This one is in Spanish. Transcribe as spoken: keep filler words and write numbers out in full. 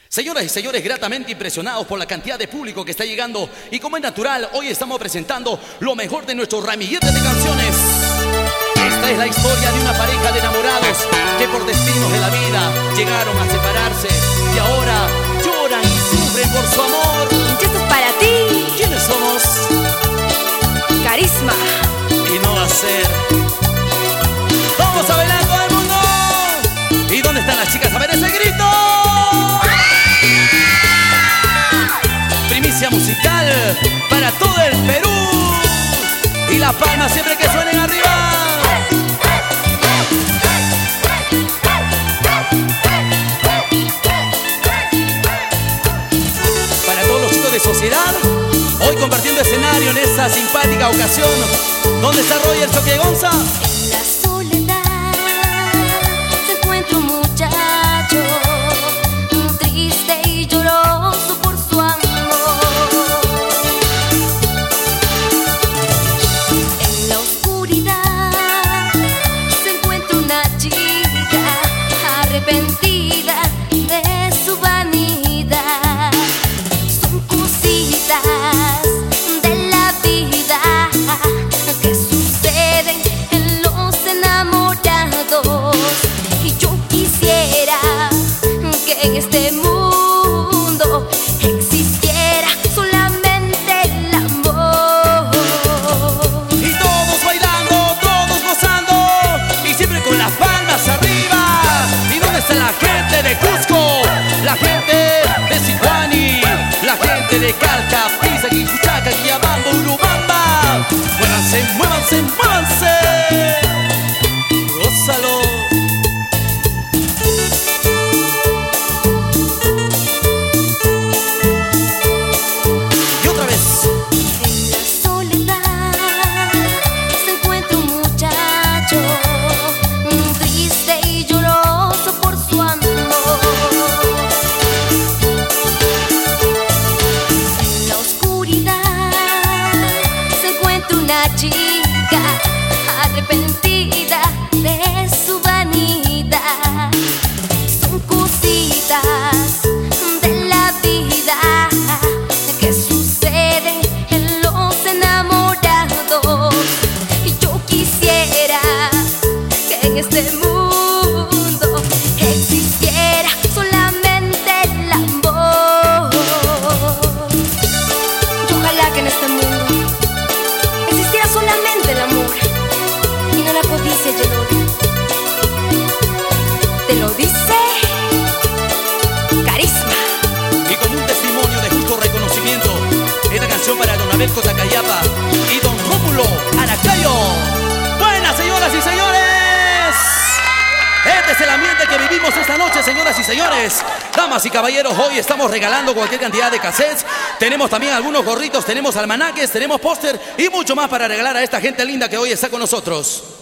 Señoras y señores, gratamente impresionados por la cantidad de público que está llegando. Y como es natural, hoy estamos presentando lo mejor de nuestro ramillete de canciones. Esta es la historia de una pareja de enamorados que por destinos de la vida llegaron a separarse y ahora lloran y sufren por su amor. Y esto es para ti. ¿Quiénes somos? Carisma. Y no va a ser. ¡Vamos a bailar todo el mundo! ¿Y dónde están las chicas? A ver ese grito. Primicia musical para todo el Perú. Y las palmas siempre que suenen arriba. Para todos los chicos de sociedad, hoy compartiendo escenario en esta simpática ocasión. ¿Dónde está Roger Choque Gonza? En la soledad se encuentra un muchacho triste y lloroso por su amor. En la oscuridad se encuentra una chica arrepentida de su vanidad. Son cositas de la vida que suceden en los enamorados. Y yo quisiera que en este mundo existiera solamente el amor. Y todos bailando, todos gozando, y siempre con las palmas arriba. ¿Y dónde está la gente de Cusco? La gente de Sihuani, la gente de Calca, Pisa, Quijuchaca, Guiabamba, Urubamba. Muévanse, muévanse, muévanse. Gózalo. Y otra vez. En la soledad se encuentra un muchacho triste y lloroso por su amor. En la oscuridad se encuentra una chica arrepentida de su vanidad. Son cositas de la vida que suceden en los enamorados. Y yo quisiera que en este mundo existiera solamente el amor. Y ojalá que en este mundo existiera solamente el amor y no la codicia y el odio. Te lo dice Carisma. Y como un testimonio de justo reconocimiento, esta canción para Don Abel Cotacayapa y Don Rómulo Aracayo. Buenas, señoras y señores. Este es el ambiente que vivimos esta noche, señoras y señores. Damas y caballeros, hoy estamos regalando cualquier cantidad de cassettes. Tenemos también algunos gorritos, tenemos almanaques, tenemos póster y mucho más para regalar a esta gente linda que hoy está con nosotros.